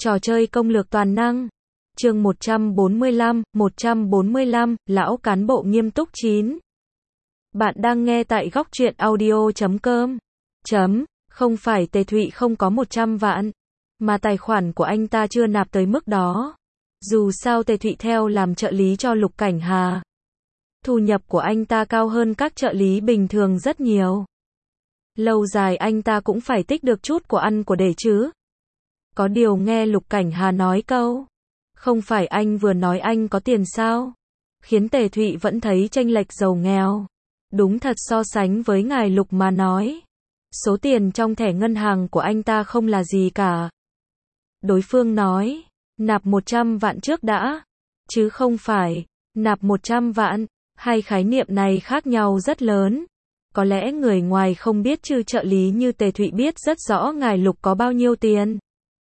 Trò chơi công lược toàn năng. Chương 145, lão cán bộ nghiêm túc 9. Bạn đang nghe tại góc truyện audio.com. Không phải Tề Thụy không có 100 vạn, mà tài khoản của anh ta chưa nạp tới mức đó. Dù sao Tề Thụy theo làm trợ lý cho Lục Cảnh Hà. Thu nhập của anh ta cao hơn các trợ lý bình thường rất nhiều. Lâu dài anh ta cũng phải tích được chút của ăn của để chứ. Có điều nghe Lục Cảnh Hà nói câu, không phải anh vừa nói anh có tiền sao? Khiến Tề Thụy vẫn thấy chênh lệch giàu nghèo. Đúng thật, so sánh với ngài Lục mà nói, số tiền trong thẻ ngân hàng của anh ta không là gì cả. Đối phương nói, nạp 100 vạn trước đã, chứ không phải nạp 100 vạn, hai khái niệm này khác nhau rất lớn. Có lẽ người ngoài không biết chứ trợ lý như Tề Thụy biết rất rõ ngài Lục có bao nhiêu tiền.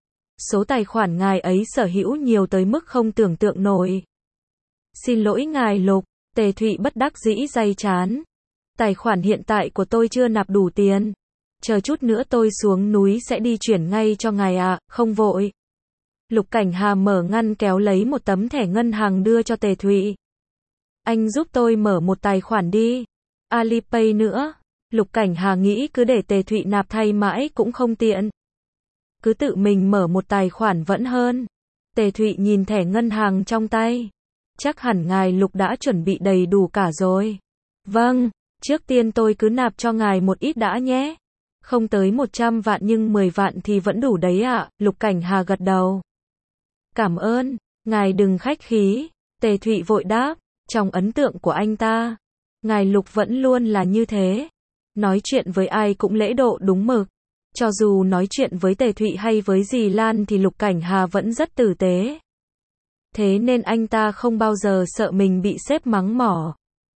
Số tài khoản ngài ấy sở hữu nhiều tới mức không tưởng tượng nổi. Xin lỗi ngài Lục, Tề Thụy bất đắc dĩ day chán. Tài khoản hiện tại của tôi chưa nạp đủ tiền. Chờ chút nữa tôi xuống núi sẽ đi chuyển ngay cho ngài ạ, không vội. Lục Cảnh Hà mở ngăn kéo lấy một tấm thẻ ngân hàng đưa cho Tề Thụy. Anh giúp tôi mở một tài khoản đi. Alipay nữa. Lục Cảnh Hà nghĩ cứ để Tề Thụy nạp thay mãi cũng không tiện. Cứ tự mình mở một tài khoản vẫn hơn. Tề Thụy nhìn thẻ ngân hàng trong tay. Chắc hẳn ngài Lục đã chuẩn bị đầy đủ cả rồi. Vâng, trước tiên tôi cứ nạp cho ngài một ít đã nhé. Không tới 100 vạn nhưng 10 vạn thì vẫn đủ đấy ạ. Lục Cảnh Hà gật đầu. Cảm ơn, ngài đừng khách khí. Tề Thụy vội đáp. Trong ấn tượng của anh ta, ngài Lục vẫn luôn là như thế. Nói chuyện với ai cũng lễ độ đúng mực. Cho dù nói chuyện với Tề Thụy hay với dì Lan thì Lục Cảnh Hà vẫn rất tử tế. Thế nên anh ta không bao giờ sợ mình bị sếp mắng mỏ.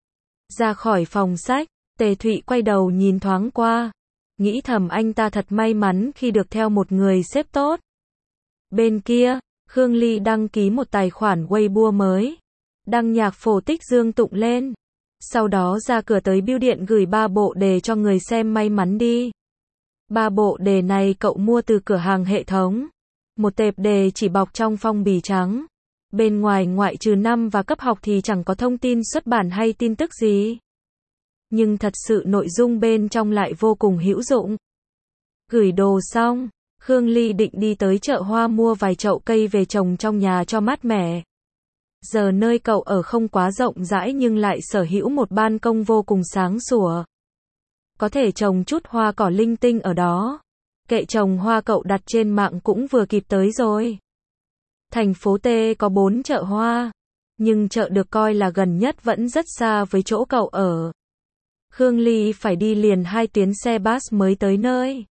Ra khỏi phòng sách, Tề Thụy quay đầu nhìn thoáng qua. Nghĩ thầm anh ta thật may mắn khi được theo một người sếp tốt. Bên kia, Khương Ly đăng ký một tài khoản Weibo mới. Đăng nhạc phổ tích Dương tụng lên. Sau đó ra cửa tới bưu điện gửi 3 bộ đề cho người xem may mắn đi. 3 bộ đề này cậu mua từ cửa hàng hệ thống. Một tệp đề chỉ bọc trong phong bì trắng. Bên ngoài ngoại trừ năm và cấp học thì chẳng có thông tin xuất bản hay tin tức gì. Nhưng thật sự nội dung bên trong lại vô cùng hữu dụng. Gửi đồ xong, Khương Ly định đi tới chợ hoa mua vài chậu cây về trồng trong nhà cho mát mẻ. Giờ nơi cậu ở không quá rộng rãi nhưng lại sở hữu một ban công vô cùng sáng sủa. Có thể trồng chút hoa cỏ linh tinh ở đó. Kệ trồng hoa cậu đặt trên mạng cũng vừa kịp tới rồi. Thành phố T có 4 chợ hoa, nhưng chợ được coi là gần nhất vẫn rất xa với chỗ cậu ở. Khương Ly phải đi liền 2 tuyến xe bus mới tới nơi.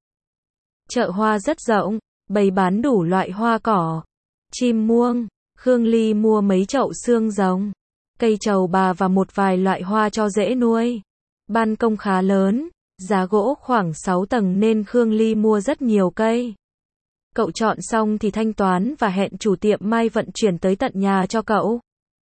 Chợ hoa rất rộng, bày bán đủ loại hoa cỏ, chim muông. Khương Ly mua mấy chậu xương rồng, cây trầu bà và một vài loại hoa cho dễ nuôi. Ban công khá lớn, giá gỗ khoảng 6 tầng nên Khương Ly mua rất nhiều cây. Cậu chọn xong thì thanh toán và hẹn chủ tiệm mai vận chuyển tới tận nhà cho cậu.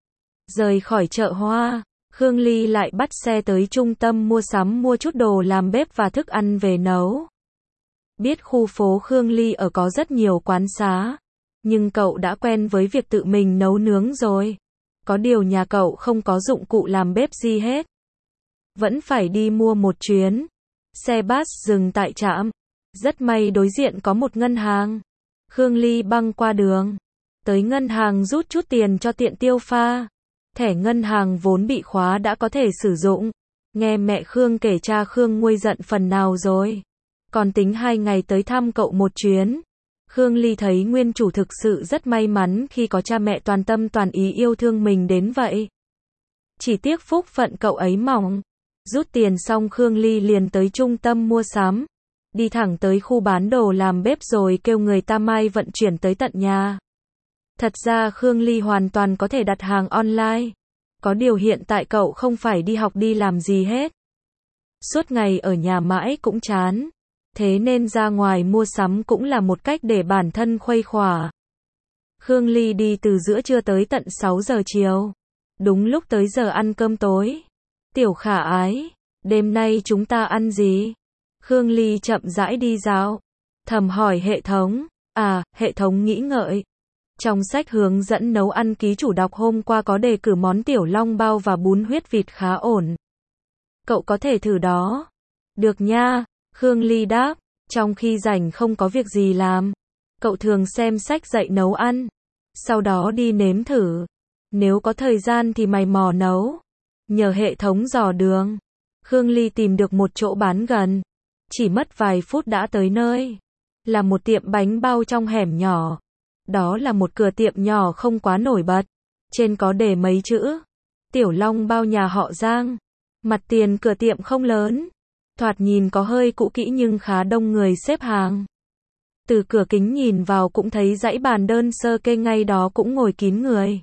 Rời khỏi chợ hoa, Khương Ly lại bắt xe tới trung tâm mua sắm mua chút đồ làm bếp và thức ăn về nấu. Biết khu phố Khương Ly ở có rất nhiều quán xá, nhưng cậu đã quen với việc tự mình nấu nướng rồi. Có điều nhà cậu không có dụng cụ làm bếp gì hết. Vẫn phải đi mua một chuyến. Xe bus dừng tại trạm. Rất may đối diện có một ngân hàng. Khương Ly băng qua đường. Tới ngân hàng rút chút tiền cho tiện tiêu pha. Thẻ ngân hàng vốn bị khóa đã có thể sử dụng. Nghe mẹ Khương kể cha Khương nguôi giận phần nào rồi. Còn tính 2 ngày tới thăm cậu một chuyến. Khương Ly thấy nguyên chủ thực sự rất may mắn khi có cha mẹ toàn tâm toàn ý yêu thương mình đến vậy. Chỉ tiếc phúc phận cậu ấy mỏng. Rút tiền xong Khương Ly liền tới trung tâm mua sắm. Đi thẳng tới khu bán đồ làm bếp rồi kêu người ta mai vận chuyển tới tận nhà. Thật ra Khương Ly hoàn toàn có thể đặt hàng online. Có điều hiện tại cậu không phải đi học đi làm gì hết. Suốt ngày ở nhà mãi cũng chán. Thế nên ra ngoài mua sắm cũng là một cách để bản thân khuây khỏa. Khương Ly đi từ giữa trưa tới tận 6 giờ chiều. Đúng lúc tới giờ ăn cơm tối. Tiểu Khả Ái, đêm nay chúng ta ăn gì? Khương Ly chậm rãi đi dạo. Thầm hỏi hệ thống. À, hệ thống nghĩ ngợi. Trong sách hướng dẫn nấu ăn ký chủ đọc hôm qua có đề cử món tiểu long bao và bún huyết vịt khá ổn. Cậu có thể thử đó. Được nha, Khương Ly đáp, trong khi rảnh không có việc gì làm. Cậu thường xem sách dạy nấu ăn. Sau đó đi nếm thử. Nếu có thời gian thì mày mò nấu. Nhờ hệ thống dò đường, Khương Ly tìm được một chỗ bán gần. Chỉ mất vài phút đã tới nơi. Là một tiệm bánh bao trong hẻm nhỏ. Đó là một cửa tiệm nhỏ không quá nổi bật. Trên có đề mấy chữ. Tiểu Long bao nhà họ Giang. Mặt tiền cửa tiệm không lớn. Thoạt nhìn có hơi cũ kỹ nhưng khá đông người xếp hàng. Từ cửa kính nhìn vào cũng thấy dãy bàn đơn sơ kê ngay đó cũng ngồi kín người.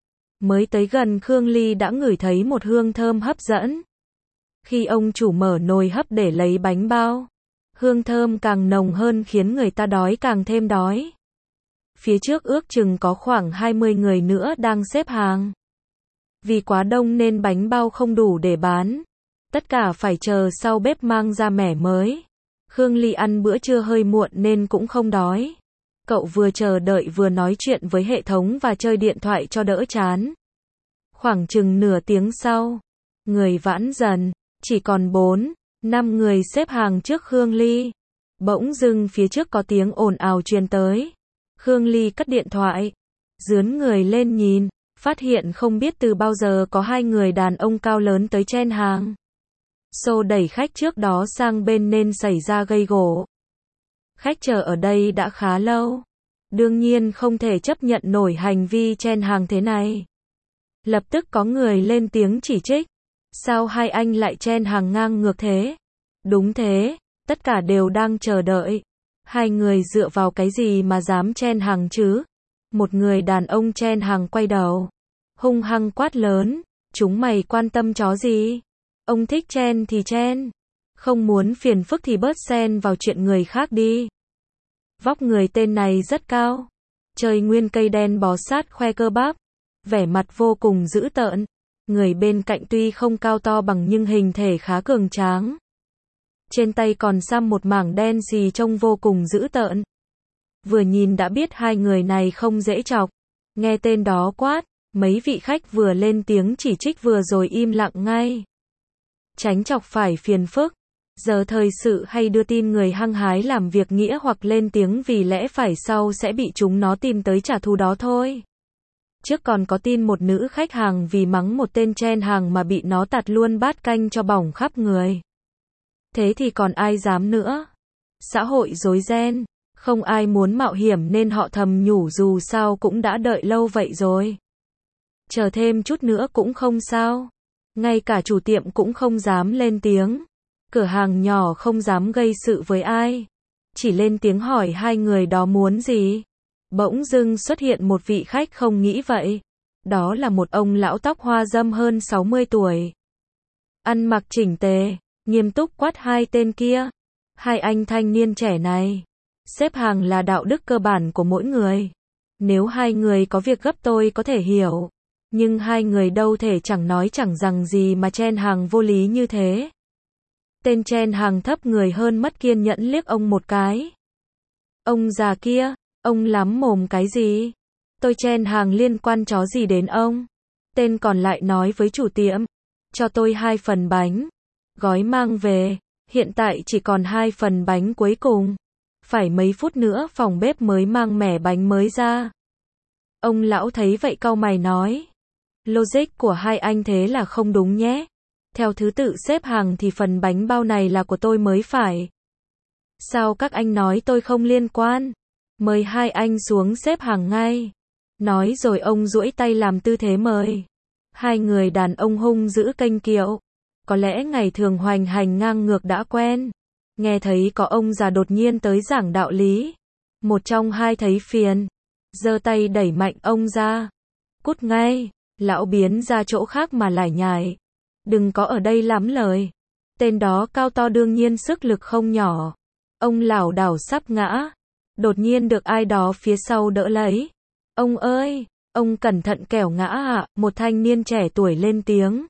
Mới tới gần Khương Ly đã ngửi thấy một hương thơm hấp dẫn. Khi ông chủ mở nồi hấp để lấy bánh bao, hương thơm càng nồng hơn khiến người ta đói càng thêm đói. Phía trước ước chừng có khoảng 20 người nữa đang xếp hàng. Vì quá đông nên bánh bao không đủ để bán. Tất cả phải chờ sau bếp mang ra mẻ mới. Khương Ly ăn bữa trưa hơi muộn nên cũng không đói. Cậu vừa chờ đợi vừa nói chuyện với hệ thống và chơi điện thoại cho đỡ chán. Khoảng chừng nửa tiếng sau, người vãn dần, chỉ còn 4-5 người xếp hàng trước Khương Ly. Bỗng dưng phía trước có tiếng ồn ào truyền tới. Khương Ly cất điện thoại, dướn người lên nhìn, phát hiện không biết từ bao giờ có hai người đàn ông cao lớn tới chen hàng. Xô đẩy khách trước đó sang bên nên xảy ra gây gổ. Khách chờ ở đây đã khá lâu. Đương nhiên không thể chấp nhận nổi hành vi chen hàng thế này. Lập tức có người lên tiếng chỉ trích. Sao hai anh lại chen hàng ngang ngược thế? Đúng thế, tất cả đều đang chờ đợi. Hai người dựa vào cái gì mà dám chen hàng chứ? Một người đàn ông chen hàng quay đầu, hung hăng quát lớn, chúng mày quan tâm chó gì? Ông thích chen thì chen, không muốn phiền phức thì bớt xen vào chuyện người khác đi. Vóc người tên này rất cao, trời nguyên cây đen bó sát khoe cơ bắp, vẻ mặt vô cùng dữ tợn. Người bên cạnh tuy không cao to bằng nhưng hình thể khá cường tráng. Trên tay còn xăm một mảng đen xì trông vô cùng dữ tợn. Vừa nhìn đã biết hai người này không dễ chọc. Nghe tên đó quát, mấy vị khách vừa lên tiếng chỉ trích vừa rồi im lặng ngay. Tránh chọc phải phiền phức. Giờ thời sự hay đưa tin người hăng hái làm việc nghĩa hoặc lên tiếng vì lẽ phải sau sẽ bị chúng nó tìm tới trả thù đó thôi. Trước còn có tin một nữ khách hàng vì mắng một tên chen hàng mà bị nó tạt luôn bát canh cho bỏng khắp người. Thế thì còn ai dám nữa. Xã hội rối ren, không ai muốn mạo hiểm nên họ thầm nhủ dù sao cũng đã đợi lâu vậy rồi. Chờ thêm chút nữa cũng không sao. Ngay cả chủ tiệm cũng không dám lên tiếng. Cửa hàng nhỏ không dám gây sự với ai. Chỉ lên tiếng hỏi hai người đó muốn gì. Bỗng dưng xuất hiện một vị khách không nghĩ vậy. Đó là một ông lão tóc hoa râm hơn 60 tuổi. Ăn mặc chỉnh tề, nghiêm túc quát hai tên kia. Hai anh thanh niên trẻ này. Xếp hàng là đạo đức cơ bản của mỗi người. Nếu hai người có việc gấp tôi có thể hiểu. Nhưng hai người đâu thể chẳng nói chẳng rằng gì mà chen hàng vô lý như thế. Tên chen hàng thấp người hơn mất kiên nhẫn liếc ông một cái. Ông già kia, ông lắm mồm cái gì? Tôi chen hàng liên quan chó gì đến ông? Tên còn lại nói với chủ tiệm. Cho tôi 2 phần bánh. Gói mang về. Hiện tại chỉ còn 2 phần bánh cuối cùng. Phải mấy phút nữa phòng bếp mới mang mẻ bánh mới ra. Ông lão thấy vậy cau mày nói. Logic của hai anh thế là không đúng nhé. Theo thứ tự xếp hàng thì phần bánh bao này là của tôi mới phải. Sao các anh nói tôi không liên quan? Mời hai anh xuống xếp hàng ngay. Nói rồi ông duỗi tay làm tư thế mời. Hai người đàn ông hung dữ kênh kiệu. Có lẽ ngày thường hoành hành ngang ngược đã quen. Nghe thấy có ông già đột nhiên tới giảng đạo lý. Một trong hai thấy phiền. Giơ tay đẩy mạnh ông ra. Cút ngay. Lão biến ra chỗ khác mà lải nhải. Đừng có ở đây lắm lời. Tên đó cao to đương nhiên sức lực không nhỏ. Ông lảo đảo sắp ngã. Đột nhiên được ai đó phía sau đỡ lấy. Ông ơi, ông cẩn thận kẻo ngã ạ, một thanh niên trẻ tuổi lên tiếng.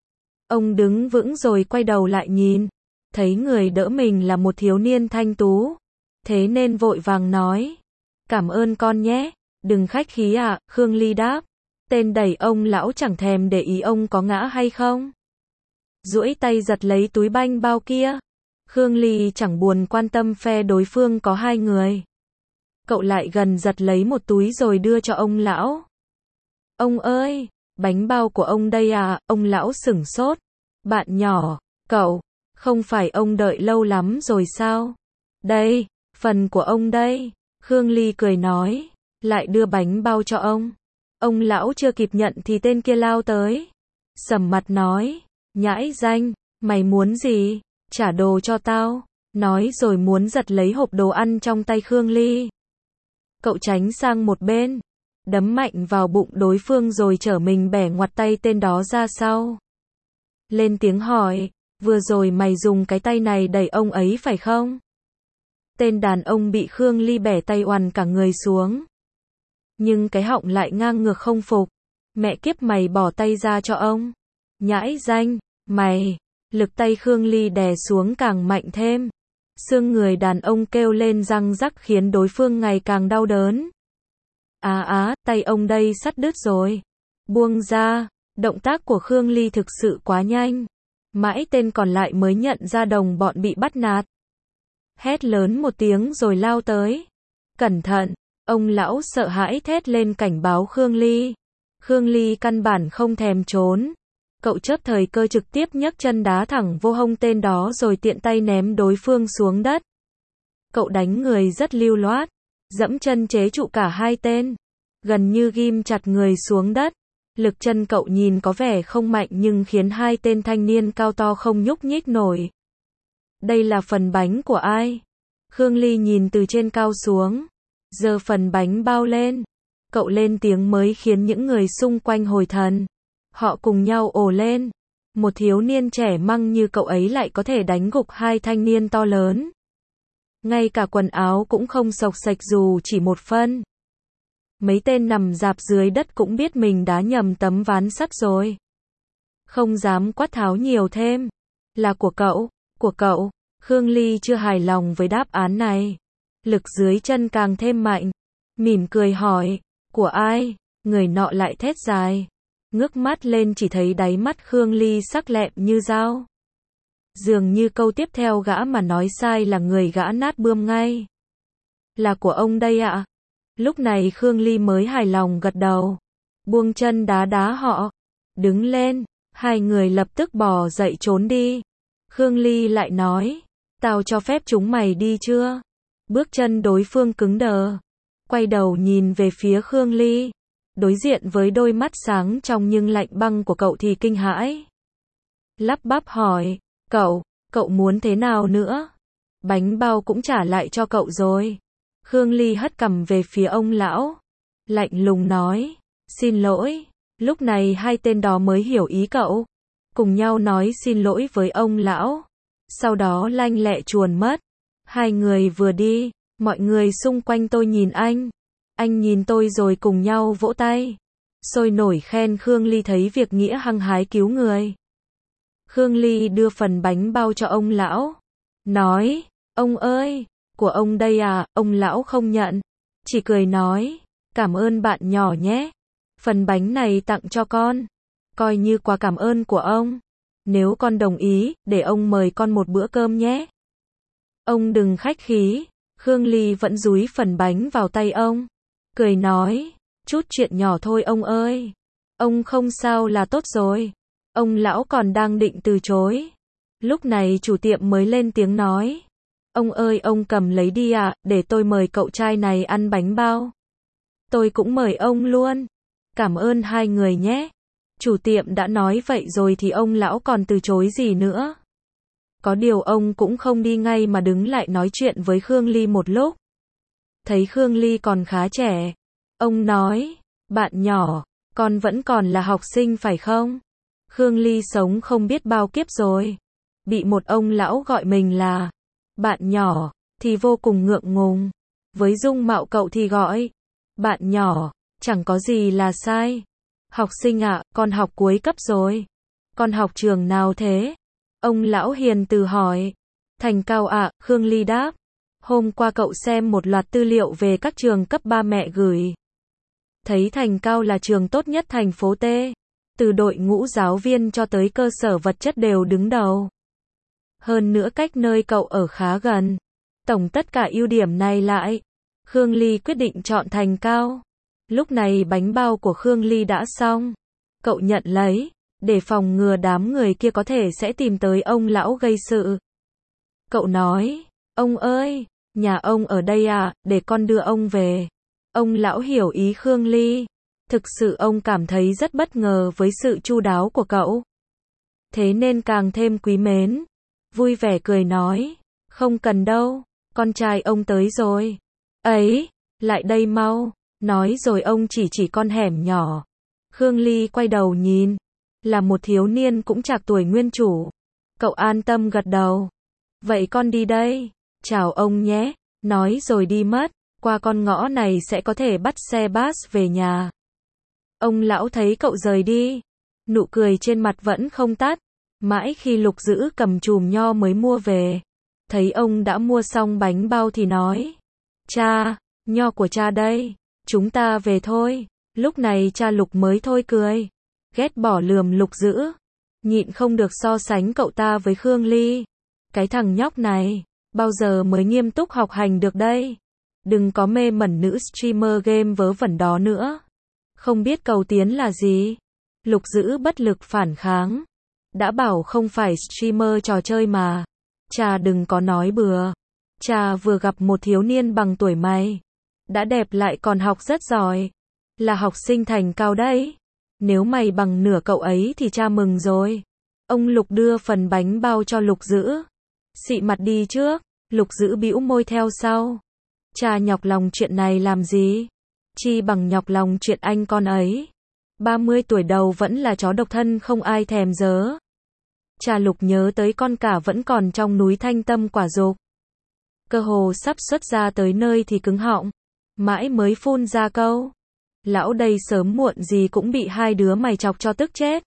Ông đứng vững rồi quay đầu lại nhìn. Thấy người đỡ mình là một thiếu niên thanh tú. Thế nên vội vàng nói. Cảm ơn con nhé. Đừng khách khí ạ, Khương Ly đáp. Tên đẩy ông lão chẳng thèm để ý ông có ngã hay không. Duỗi tay giật lấy túi banh bao kia. Khương Ly chẳng buồn quan tâm phe đối phương có hai người. Cậu lại gần giật lấy một túi rồi đưa cho ông lão. Ông ơi, bánh bao của ông đây à, ông lão sửng sốt. Bạn nhỏ, cậu, không phải ông đợi lâu lắm rồi sao? Đây, phần của ông đây. Khương Ly cười nói, lại đưa bánh bao cho ông. Ông lão chưa kịp nhận thì tên kia lao tới. Sầm mặt nói, nhãi danh, mày muốn gì? Trả đồ cho tao. Nói rồi muốn giật lấy hộp đồ ăn trong tay Khương Ly. Cậu tránh sang một bên, đấm mạnh vào bụng đối phương rồi trở mình bẻ ngoặt tay tên đó ra sau. Lên tiếng hỏi, vừa rồi mày dùng cái tay này đẩy ông ấy phải không? Tên đàn ông bị Khương Ly bẻ tay oằn cả người xuống. Nhưng cái họng lại ngang ngược không phục. Mẹ kiếp mày bỏ tay ra cho ông. Nhãi danh, mày. Lực tay Khương Ly đè xuống càng mạnh thêm. Xương người đàn ông kêu lên răng rắc khiến đối phương ngày càng đau đớn. Tay ông đây sắt đứt rồi. Buông ra. Động tác của Khương Ly thực sự quá nhanh. Mãi tên còn lại mới nhận ra đồng bọn bị bắt nạt. Hét lớn một tiếng rồi lao tới. Cẩn thận, ông lão sợ hãi thét lên cảnh báo Khương Ly. Khương Ly căn bản không thèm trốn. Cậu chớp thời cơ trực tiếp nhấc chân đá thẳng vô hông tên đó rồi tiện tay ném đối phương xuống đất. Cậu đánh người rất lưu loát, dẫm chân chế trụ cả hai tên, gần như ghim chặt người xuống đất. Lực chân cậu nhìn có vẻ không mạnh nhưng khiến hai tên thanh niên cao to không nhúc nhích nổi. Đây là phần bánh của ai? Khương Ly nhìn từ trên cao xuống, giơ phần bánh bao lên. Cậu lên tiếng mới khiến những người xung quanh hồi thần. Họ cùng nhau ồ lên. Một thiếu niên trẻ măng như cậu ấy lại có thể đánh gục hai thanh niên to lớn. Ngay cả quần áo cũng không xộc xệch dù chỉ một phân. Mấy tên nằm rạp dưới đất cũng biết mình đã nhầm tấm ván sắt rồi. Không dám quát tháo nhiều thêm. Là của cậu. Khương Ly chưa hài lòng với đáp án này. Lực dưới chân càng thêm mạnh. Mỉm cười hỏi, của ai? Người nọ lại thét dài. Ngước mắt lên chỉ thấy đáy mắt Khương Ly sắc lẹm như dao. Dường như câu tiếp theo gã mà nói sai là người gã nát bươm ngay. Là của ông đây ạ. Lúc này Khương Ly mới hài lòng gật đầu. Buông chân đá họ. Đứng lên. Hai người lập tức bò dậy trốn đi. Khương Ly lại nói, tao cho phép chúng mày đi chưa? Bước chân đối phương cứng đờ. Quay đầu nhìn về phía Khương Ly. Đối diện với đôi mắt sáng trong nhưng lạnh băng của cậu thì kinh hãi. Lắp bắp hỏi, cậu muốn thế nào nữa? Bánh bao cũng trả lại cho cậu rồi. Khương Ly hất cằm về phía ông lão. Lạnh lùng nói, xin lỗi. Lúc này hai tên đó mới hiểu ý cậu. Cùng nhau nói xin lỗi với ông lão. Sau đó lanh lẹ chuồn mất. Hai người vừa đi, mọi người xung quanh tôi nhìn anh. Anh nhìn tôi rồi cùng nhau vỗ tay. Sôi nổi khen Khương Ly thấy việc nghĩa hăng hái cứu người. Khương Ly đưa phần bánh bao cho ông lão. Nói, ông ơi, của ông đây à, ông lão không nhận. Chỉ cười nói, cảm ơn bạn nhỏ nhé. Phần bánh này tặng cho con. Coi như quà cảm ơn của ông. Nếu con đồng ý, để ông mời con một bữa cơm nhé. Ông đừng khách khí. Khương Ly vẫn dúi phần bánh vào tay ông. Cười nói, chút chuyện nhỏ thôi ông ơi. Ông không sao là tốt rồi. Ông lão còn đang định từ chối. Lúc này chủ tiệm mới lên tiếng nói. Ông ơi ông cầm lấy đi ạ, để tôi mời cậu trai này ăn bánh bao. Tôi cũng mời ông luôn. Cảm ơn hai người nhé. Chủ tiệm đã nói vậy rồi thì ông lão còn từ chối gì nữa. Có điều ông cũng không đi ngay mà đứng lại nói chuyện với Khương Ly một lúc. Thấy Khương Ly còn khá trẻ. Ông nói, bạn nhỏ, con vẫn còn là học sinh phải không? Khương Ly sống không biết bao kiếp rồi. Bị một ông lão gọi mình là bạn nhỏ, thì vô cùng ngượng ngùng. Với dung mạo cậu thì gọi bạn nhỏ, chẳng có gì là sai. Học sinh ạ, con học cuối cấp rồi. Con học trường nào thế? Ông lão hiền từ hỏi. Thành Cao ạ, Khương Ly đáp. Hôm qua cậu xem một loạt tư liệu về các trường cấp 3 mẹ gửi. Thấy Thành Cao là trường tốt nhất thành phố T. Từ đội ngũ giáo viên cho tới cơ sở vật chất đều đứng đầu. Hơn nữa cách nơi cậu ở khá gần. Tổng tất cả ưu điểm này lại, Khương Ly quyết định chọn Thành Cao. Lúc này bánh bao của Khương Ly đã xong. Cậu nhận lấy, để phòng ngừa đám người kia có thể sẽ tìm tới ông lão gây sự. Cậu nói, ông ơi, nhà ông ở đây à, để con đưa ông về. Ông lão hiểu ý Khương Ly. Thực sự ông cảm thấy rất bất ngờ với sự chu đáo của cậu. Thế nên càng thêm quý mến. Vui vẻ cười nói, không cần đâu, con trai ông tới rồi. Ấy, lại đây mau. Nói rồi ông chỉ con hẻm nhỏ. Khương Ly quay đầu nhìn. Là một thiếu niên cũng trạc tuổi nguyên chủ. Cậu an tâm gật đầu. Vậy con đi đây. Chào ông nhé. Nói rồi đi mất. Qua con ngõ này sẽ có thể bắt xe bus về nhà. Ông lão thấy cậu rời đi. Nụ cười trên mặt vẫn không tắt. Mãi khi Lục Dữ cầm chùm nho mới mua về. Thấy ông đã mua xong bánh bao thì nói. Cha, nho của cha đây. Chúng ta về thôi. Lúc này cha Lục mới thôi cười. Ghét bỏ lườm Lục Dữ. Nhịn không được so sánh cậu ta với Khương Ly. Cái thằng nhóc này, bao giờ mới nghiêm túc học hành được đây. Đừng có mê mẩn nữ streamer game vớ vẩn đó nữa. Không biết cầu tiến là gì. Lục Dữ bất lực phản kháng. Đã bảo không phải streamer trò chơi mà. Cha đừng có nói bừa. Cha vừa gặp một thiếu niên bằng tuổi mày. Đã đẹp lại còn học rất giỏi. Là học sinh Thành Cao đấy. Nếu mày bằng nửa cậu ấy thì cha mừng rồi. Ông Lục đưa phần bánh bao cho Lục Dữ. Xị mặt đi trước. Lục Dữ bĩu môi theo sau. Cha nhọc lòng chuyện này làm gì? Chi bằng nhọc lòng chuyện anh con ấy. 30 tuổi đầu vẫn là chó độc thân không ai thèm dớ. Cha Lục nhớ tới con cả vẫn còn trong núi Thanh Tâm Quả Dục. Cơ hồ sắp xuất ra tới nơi thì cứng họng. Mãi mới phun ra câu. Lão đây sớm muộn gì cũng bị hai đứa mày chọc cho tức chết.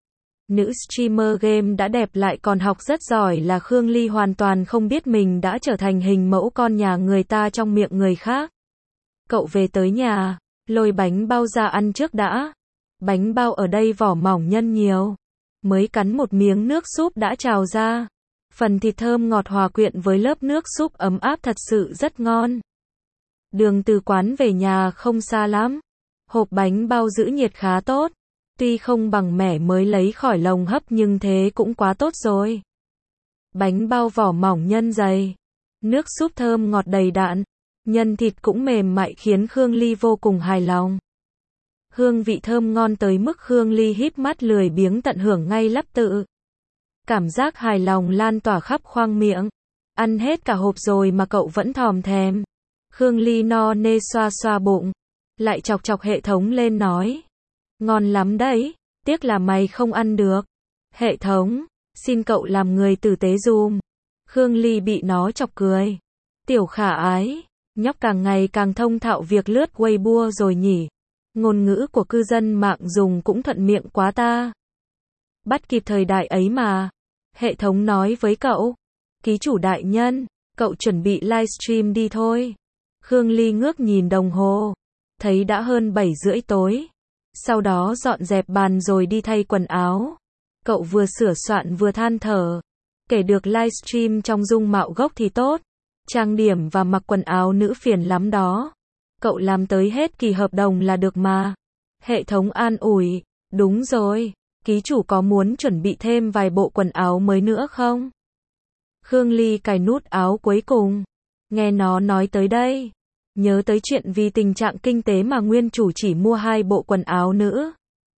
Nữ streamer game đã đẹp lại còn học rất giỏi là Khương Ly hoàn toàn không biết mình đã trở thành hình mẫu con nhà người ta trong miệng người khác. Cậu về tới nhà, lôi bánh bao ra ăn trước đã. Bánh bao ở đây vỏ mỏng nhân nhiều. Mới cắn một miếng nước súp đã trào ra. Phần thịt thơm ngọt hòa quyện với lớp nước súp ấm áp thật sự rất ngon. Đường từ quán về nhà không xa lắm. Hộp bánh bao giữ nhiệt khá tốt. Tuy không bằng mẻ mới lấy khỏi lồng hấp nhưng thế cũng quá tốt rồi. Bánh bao vỏ mỏng nhân dày. Nước súp thơm ngọt đầy đặn. Nhân thịt cũng mềm mại khiến Khương Ly vô cùng hài lòng. Hương vị thơm ngon tới mức Khương Ly híp mắt lười biếng tận hưởng ngay lắp tự. Cảm giác hài lòng lan tỏa khắp khoang miệng. Ăn hết cả hộp rồi mà cậu vẫn thòm thèm. Khương Ly no nê xoa xoa bụng. Lại chọc chọc hệ thống lên nói. Ngon lắm đấy, tiếc là mày không ăn được. Hệ thống, xin cậu làm người tử tế dùm. Khương Ly bị nó chọc cười. Tiểu khả ái, nhóc càng ngày càng thông thạo việc lướt Weibo rồi nhỉ. Ngôn ngữ của cư dân mạng dùng cũng thuận miệng quá ta. Bắt kịp thời đại ấy mà. Hệ thống nói với cậu. Ký chủ đại nhân, cậu chuẩn bị livestream đi thôi. Khương Ly ngước nhìn đồng hồ. Thấy đã hơn 7:30 tối. Sau đó dọn dẹp bàn rồi đi thay quần áo. Cậu vừa sửa soạn vừa than thở. Kể được livestream trong dung mạo gốc thì tốt. Trang điểm và mặc quần áo nữ phiền lắm đó. Cậu làm tới hết kỳ hợp đồng là được mà. Hệ thống an ủi. Đúng rồi. Ký chủ có muốn chuẩn bị thêm vài bộ quần áo mới nữa không? Khương Ly cài nút áo cuối cùng. Nghe nó nói tới đây. Nhớ tới chuyện vì tình trạng kinh tế mà nguyên chủ chỉ mua 2 bộ quần áo nữ.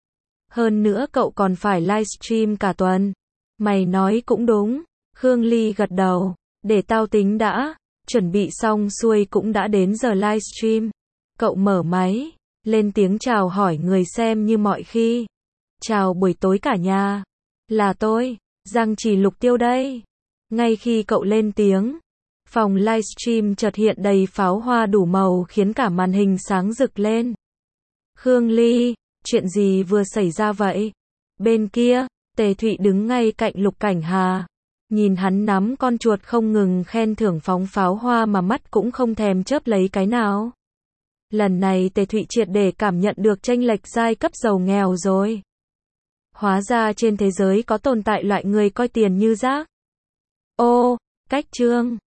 Hơn nữa cậu còn phải livestream cả tuần. Mày nói cũng đúng. Khương Ly gật đầu. Để tao tính đã. Chuẩn bị xong xuôi cũng đã đến giờ livestream. Cậu mở máy. Lên tiếng chào hỏi người xem như mọi khi. Chào buổi tối cả nhà. Là tôi, Giang Chỉ Lục Tiêu đây. Ngay khi cậu lên tiếng. Phòng livestream chợt hiện đầy pháo hoa đủ màu khiến cả màn hình sáng rực lên. Khương Ly, chuyện gì vừa xảy ra vậy? Bên kia, Tề Thụy đứng ngay cạnh Lục Cảnh Hà. Nhìn hắn nắm con chuột không ngừng khen thưởng phóng pháo hoa mà mắt cũng không thèm chớp lấy cái nào. Lần này Tề Thụy triệt để cảm nhận được chênh lệch giai cấp giàu nghèo rồi. Hóa ra trên thế giới có tồn tại loại người coi tiền như rác. Ô, cách chương